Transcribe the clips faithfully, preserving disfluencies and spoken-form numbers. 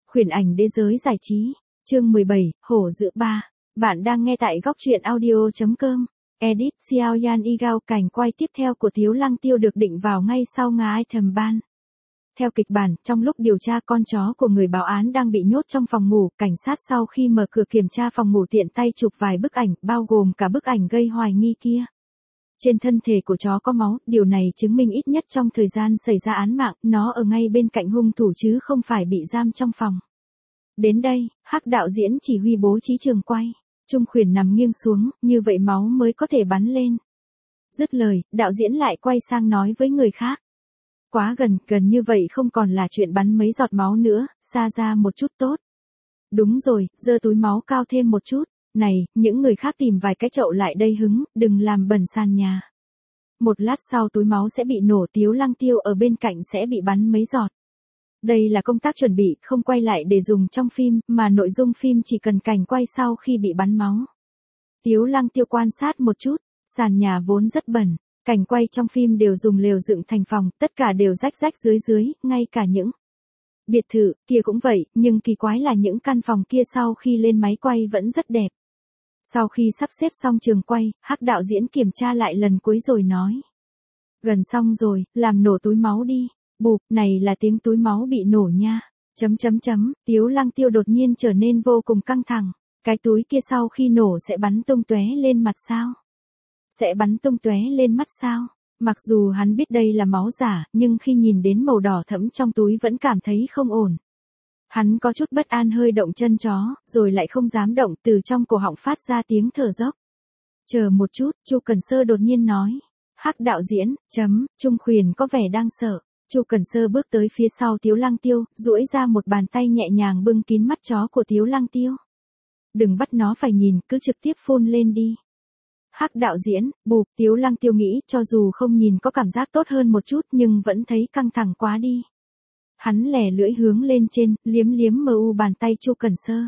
Huyền ảnh đế giới giải trí, chương mười bảy, Hổ Dữ ba. Bạn đang nghe tại góc truyện audio.com. Edit Xiao Yan Igao. Cảnh quay tiếp theo của Tiếu Lăng Tiêu được định vào ngay sau ngà item ban. Theo kịch bản, trong lúc điều tra con chó của người báo án đang bị nhốt trong phòng ngủ, cảnh sát sau khi mở cửa kiểm tra phòng ngủ tiện tay chụp vài bức ảnh, bao gồm cả bức ảnh gây hoài nghi kia. Trên thân thể của chó có máu, điều này chứng minh ít nhất trong thời gian xảy ra án mạng, nó ở ngay bên cạnh hung thủ chứ không phải bị giam trong phòng. Đến đây, Hắc đạo diễn chỉ huy bố trí trường quay. Trung Khuyển nằm nghiêng xuống, như vậy máu mới có thể bắn lên. Dứt lời, đạo diễn lại quay sang nói với người khác. Quá gần, gần như vậy không còn là chuyện bắn mấy giọt máu nữa, xa ra một chút tốt. Đúng rồi, giơ túi máu cao thêm một chút. Này, những người khác tìm vài cái chậu lại đây hứng, đừng làm bẩn sàn nhà. Một lát sau túi máu sẽ bị nổ, Tiếu Lăng Tiêu ở bên cạnh sẽ bị bắn mấy giọt. Đây là công tác chuẩn bị, không quay lại để dùng trong phim, mà nội dung phim chỉ cần cảnh quay sau khi bị bắn máu. Tiếu Lăng Tiêu quan sát một chút, sàn nhà vốn rất bẩn, cảnh quay trong phim đều dùng lều dựng thành phòng, tất cả đều rách rách dưới dưới, ngay cả những biệt thự kia cũng vậy, nhưng kỳ quái là những căn phòng kia sau khi lên máy quay vẫn rất đẹp. Sau khi sắp xếp xong trường quay, Hắc đạo diễn kiểm tra lại lần cuối rồi nói. Gần xong rồi, làm nổ túi máu đi. Bụp, này là tiếng túi máu bị nổ nha. Chấm chấm chấm, Tiếu Lăng Tiêu đột nhiên trở nên vô cùng căng thẳng. Cái túi kia sau khi nổ sẽ bắn tung tóe lên mặt sao? Sẽ bắn tung tóe lên mắt sao? Mặc dù hắn biết đây là máu giả, nhưng khi nhìn đến màu đỏ thẫm trong túi vẫn cảm thấy không ổn. Hắn có chút bất an hơi động chân chó, rồi lại không dám động, từ trong cổ họng phát ra tiếng thở dốc. Chờ một chút, Chu Cần Sơ đột nhiên nói. Hắc đạo diễn, chấm, Trung Khuyển có vẻ đang sợ. Chu Cần Sơ bước tới phía sau Tiếu Lăng Tiêu, duỗi ra một bàn tay nhẹ nhàng bưng kín mắt chó của Tiếu Lăng Tiêu. Đừng bắt nó phải nhìn, cứ trực tiếp phun lên đi. Hắc đạo diễn, bụp, Tiếu Lăng Tiêu nghĩ cho dù không nhìn có cảm giác tốt hơn một chút nhưng vẫn thấy căng thẳng quá đi. Hắn lẻ lưỡi hướng lên trên, liếm liếm mờ u bàn tay Chu Cần Sơ.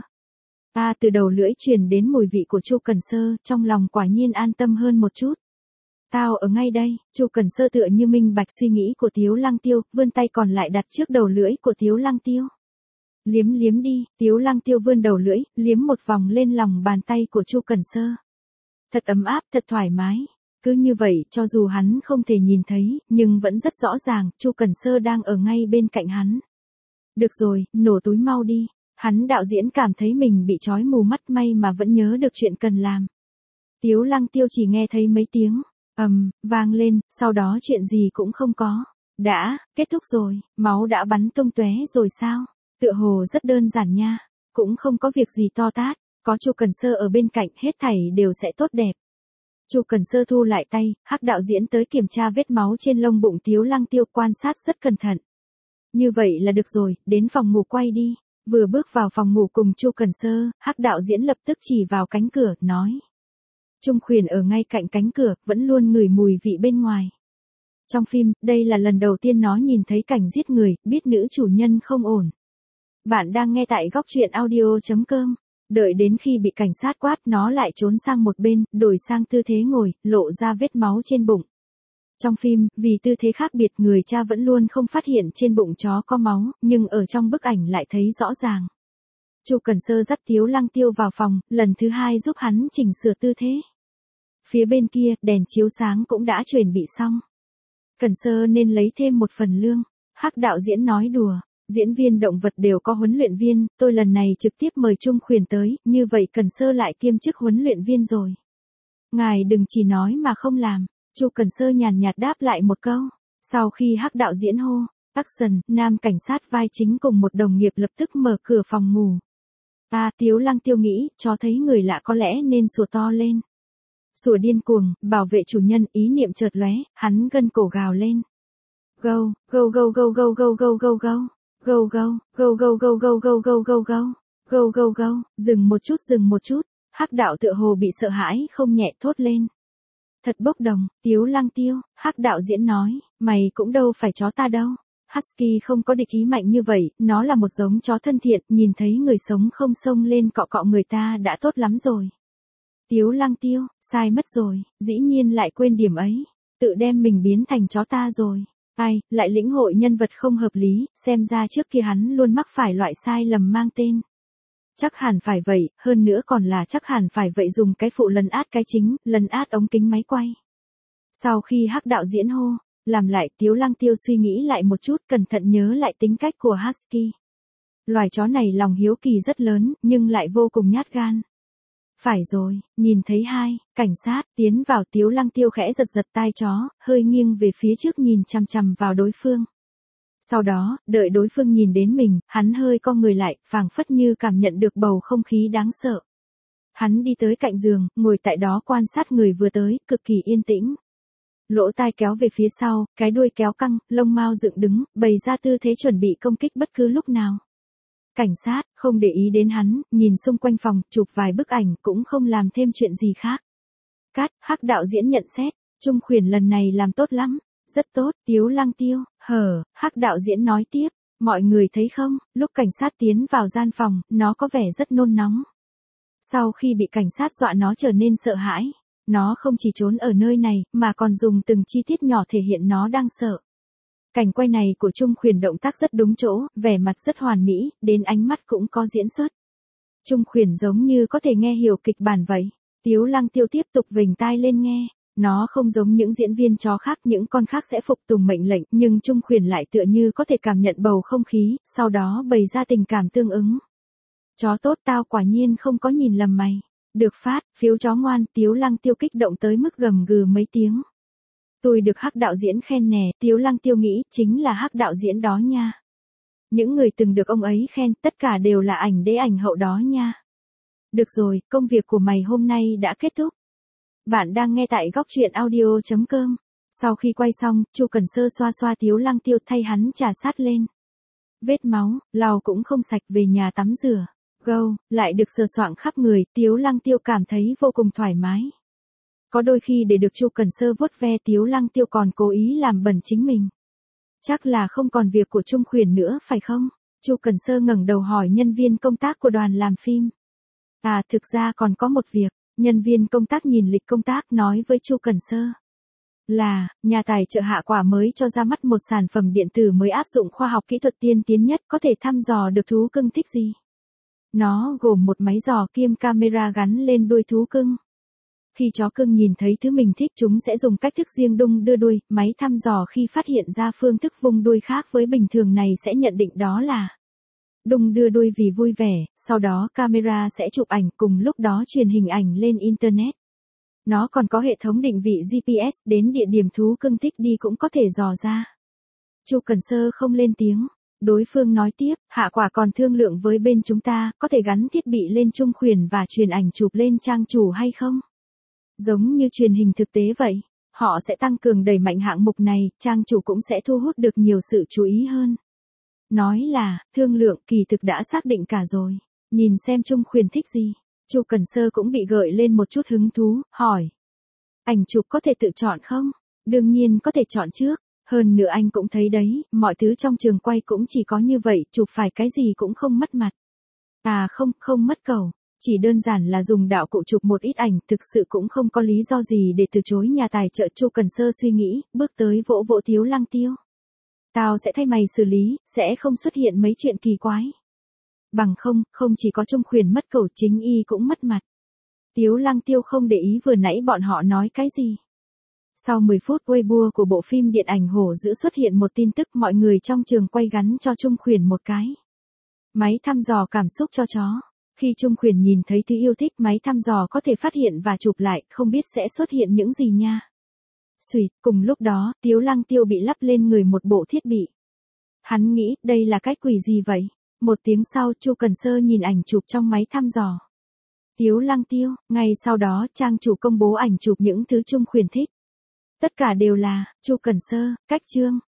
À, từ đầu lưỡi truyền đến mùi vị của Chu Cần Sơ, trong lòng quả nhiên an tâm hơn một chút. Tao ở ngay đây, Chu Cần Sơ tựa như minh bạch suy nghĩ của Tiếu Lăng Tiêu, vươn tay còn lại đặt trước đầu lưỡi của Tiếu Lăng Tiêu. Liếm liếm đi, Tiếu Lăng Tiêu vươn đầu lưỡi, liếm một vòng lên lòng bàn tay của Chu Cần Sơ. Thật ấm áp, thật thoải mái. Cứ như vậy, cho dù hắn không thể nhìn thấy, nhưng vẫn rất rõ ràng, Chu Cần Sơ đang ở ngay bên cạnh hắn. Được rồi, nổ túi mau đi. Hắn đạo diễn cảm thấy mình bị trói mù mắt, may mà vẫn nhớ được chuyện cần làm. Tiếu Lăng Tiêu chỉ nghe thấy mấy tiếng ầm um, vang lên, sau đó chuyện gì cũng không có. Đã, kết thúc rồi, máu đã bắn tung tóe rồi sao? Tựa hồ rất đơn giản nha, cũng không có việc gì to tát, có Chu Cần Sơ ở bên cạnh, hết thảy đều sẽ tốt đẹp. Chu Cần Sơ thu lại tay, Hắc đạo diễn tới kiểm tra vết máu trên lông bụng Tiếu Lăng Tiêu, quan sát rất cẩn thận. Như vậy là được rồi, đến phòng ngủ quay đi. Vừa bước vào phòng ngủ cùng Chu Cần Sơ, Hắc đạo diễn lập tức chỉ vào cánh cửa, nói. Trung Khuyển ở ngay cạnh cánh cửa, vẫn luôn ngửi mùi vị bên ngoài. Trong phim, đây là lần đầu tiên nó nhìn thấy cảnh giết người, biết nữ chủ nhân không ổn. Bạn đang nghe tại góc truyện audio.com. Đợi đến khi bị cảnh sát quát, nó lại trốn sang một bên, đổi sang tư thế ngồi, lộ ra vết máu trên bụng. Trong phim, vì tư thế khác biệt, người cha vẫn luôn không phát hiện trên bụng chó có máu, nhưng ở trong bức ảnh lại thấy rõ ràng. Chu Cần Sơ dắt Tiếu Lăng Tiêu vào phòng, lần thứ hai giúp hắn chỉnh sửa tư thế. Phía bên kia, đèn chiếu sáng cũng đã chuẩn bị xong. Cần Sơ nên lấy thêm một phần lương. Hắc đạo diễn nói đùa. Diễn viên động vật đều có huấn luyện viên, tôi lần này trực tiếp mời Trung Khuyển tới, như vậy Cần Sơ lại kiêm chức huấn luyện viên rồi. Ngài đừng chỉ nói mà không làm. Chu Cần Sơ nhàn nhạt đáp lại một câu. Sau khi Hắc đạo diễn hô, action, nam cảnh sát vai chính cùng một đồng nghiệp lập tức mở cửa phòng ngủ. À, Tiếu Lăng Tiêu nghĩ, cho thấy người lạ có lẽ nên sủa to lên. Sủa điên cuồng, bảo vệ chủ nhân, ý niệm chợt lóe, hắn gân cổ gào lên. Go, go go go go go go go go. Go go, go go go go go go go go. Go go go, dừng một chút dừng một chút. Hắc đạo tựa hồ bị sợ hãi không nhẹ thốt lên. Thật bốc đồng, Tiếu Lăng Tiêu, Hắc đạo diễn nói, mày cũng đâu phải chó ta đâu. Husky không có địch ý mạnh như vậy, nó là một giống chó thân thiện, nhìn thấy người sống không xông lên cọ cọ người ta đã tốt lắm rồi. Tiếu Lăng Tiêu, sai mất rồi, dĩ nhiên lại quên điểm ấy, tự đem mình biến thành chó ta rồi. Ai, lại lĩnh hội nhân vật không hợp lý, xem ra trước kia hắn luôn mắc phải loại sai lầm mang tên. Chắc hẳn phải vậy, hơn nữa còn là chắc hẳn phải vậy dùng cái phụ lấn át cái chính, lấn át ống kính máy quay. Sau khi Hắc đạo diễn hô, làm lại, Tiếu Lăng Tiêu suy nghĩ lại một chút, cẩn thận nhớ lại tính cách của Husky. Loài chó này lòng hiếu kỳ rất lớn, nhưng lại vô cùng nhát gan. Phải rồi, nhìn thấy hai, cảnh sát, tiến vào, Tiếu Lăng Tiêu khẽ giật giật tai chó, hơi nghiêng về phía trước nhìn chằm chằm vào đối phương. Sau đó, đợi đối phương nhìn đến mình, hắn hơi co người lại, phảng phất như cảm nhận được bầu không khí đáng sợ. Hắn đi tới cạnh giường, ngồi tại đó quan sát người vừa tới, cực kỳ yên tĩnh. Lỗ tai kéo về phía sau, cái đuôi kéo căng, lông mao dựng đứng, bày ra tư thế chuẩn bị công kích bất cứ lúc nào. Cảnh sát, không để ý đến hắn, nhìn xung quanh phòng, chụp vài bức ảnh, cũng không làm thêm chuyện gì khác. Cát, Hắc đạo diễn nhận xét, Trung Khuyển lần này làm tốt lắm, rất tốt, Tiếu Lăng Tiêu, hờ, Hắc đạo diễn nói tiếp, mọi người thấy không, lúc cảnh sát tiến vào gian phòng, nó có vẻ rất nôn nóng. Sau khi bị cảnh sát dọa nó trở nên sợ hãi, nó không chỉ trốn ở nơi này, mà còn dùng từng chi tiết nhỏ thể hiện nó đang sợ. Cảnh quay này của Trung Khuyển động tác rất đúng chỗ, vẻ mặt rất hoàn mỹ, đến ánh mắt cũng có diễn xuất. Trung Khuyển giống như có thể nghe hiểu kịch bản vậy. Tiếu Lăng Tiêu tiếp tục vểnh tai lên nghe. Nó không giống những diễn viên chó khác, những con khác sẽ phục tùng mệnh lệnh, nhưng Trung Khuyển lại tựa như có thể cảm nhận bầu không khí, sau đó bày ra tình cảm tương ứng. Chó tốt, tao quả nhiên không có nhìn lầm mày. Được phát, phiếu chó ngoan, Tiếu Lăng Tiêu kích động tới mức gầm gừ mấy tiếng. Tôi được Hắc đạo diễn khen nè, Tiếu Lăng Tiêu nghĩ chính là Hắc đạo diễn đó nha. Những người từng được ông ấy khen, tất cả đều là ảnh đế ảnh hậu đó nha. Được rồi, công việc của mày hôm nay đã kết thúc. Bạn đang nghe tại góc truyện audio chấm com. Sau khi quay xong, Chu Cần Sơ xoa xoa Tiếu Lăng Tiêu, thay hắn trà sát lên. Vết máu, lau cũng không sạch, về nhà tắm rửa. Gâu, lại được sờ soạng khắp người, Tiếu Lăng Tiêu cảm thấy vô cùng thoải mái. Có đôi khi để được Chu Cần Sơ vuốt ve, Tiếu Lăng Tiêu còn cố ý làm bẩn chính mình. Chắc là không còn việc của Trung Khuyển nữa phải không? Chu Cần Sơ ngẩng đầu hỏi nhân viên công tác của đoàn làm phim. À, thực ra còn có một việc. Nhân viên công tác nhìn lịch công tác nói với Chu Cần Sơ. Là, nhà tài trợ Hạ Quả mới cho ra mắt một sản phẩm điện tử mới áp dụng khoa học kỹ thuật tiên tiến nhất, có thể thăm dò được thú cưng thích gì. Nó gồm một máy dò kiêm camera gắn lên đuôi thú cưng. Khi chó cưng nhìn thấy thứ mình thích, chúng sẽ dùng cách thức riêng đung đưa đuôi. Máy thăm dò khi phát hiện ra phương thức vung đuôi khác với bình thường này sẽ nhận định đó là đung đưa đuôi vì vui vẻ, sau đó camera sẽ chụp ảnh, cùng lúc đó truyền hình ảnh lên Internet. Nó còn có hệ thống định vị giê pê ét, đến địa điểm thú cưng thích đi cũng có thể dò ra. Chu Cần Sơ không lên tiếng. Đối phương nói tiếp, Hạ Quả còn thương lượng với bên chúng ta, có thể gắn thiết bị lên Trung Khuyển và truyền ảnh chụp lên trang chủ hay không? Giống như truyền hình thực tế vậy, họ sẽ tăng cường đẩy mạnh hạng mục này, trang chủ cũng sẽ thu hút được nhiều sự chú ý hơn. Nói là, thương lượng, kỳ thực đã xác định cả rồi. Nhìn xem Trung Khuyển thích gì. Chu Cần Sơ cũng bị gợi lên một chút hứng thú, hỏi. Ảnh chụp có thể tự chọn không? Đương nhiên có thể chọn trước. Hơn nữa anh cũng thấy đấy, mọi thứ trong trường quay cũng chỉ có như vậy, chụp phải cái gì cũng không mất mặt. À không, không mất cầu. Chỉ đơn giản là dùng đạo cụ chụp một ít ảnh, thực sự cũng không có lý do gì để từ chối nhà tài trợ. Chu Cần Sơ suy nghĩ, bước tới vỗ vỗ Tiếu Lăng Tiêu. Tao sẽ thay mày xử lý, sẽ không xuất hiện mấy chuyện kỳ quái. Bằng không, không chỉ có Trung Khuyển mất cầu, chính y cũng mất mặt. Tiếu Lăng Tiêu không để ý vừa nãy bọn họ nói cái gì. Sau mười phút, Weibo của bộ phim điện ảnh Hổ Dữ xuất hiện một tin tức, mọi người trong trường quay gắn cho Trung Khuyển một cái máy thăm dò cảm xúc cho chó. Khi Trung Khuyển nhìn thấy thứ yêu thích, máy thăm dò có thể phát hiện và chụp lại, không biết sẽ xuất hiện những gì nha. Xùi, cùng lúc đó, Tiếu Lăng Tiêu bị lắp lên người một bộ thiết bị. Hắn nghĩ, đây là cái quỷ gì vậy? Một tiếng sau, Chu Cần Sơ nhìn ảnh chụp trong máy thăm dò. Tiếu Lăng Tiêu, ngay sau đó, trang chủ công bố ảnh chụp những thứ Trung Khuyển thích. Tất cả đều là, Chu Cần Sơ, cách chương.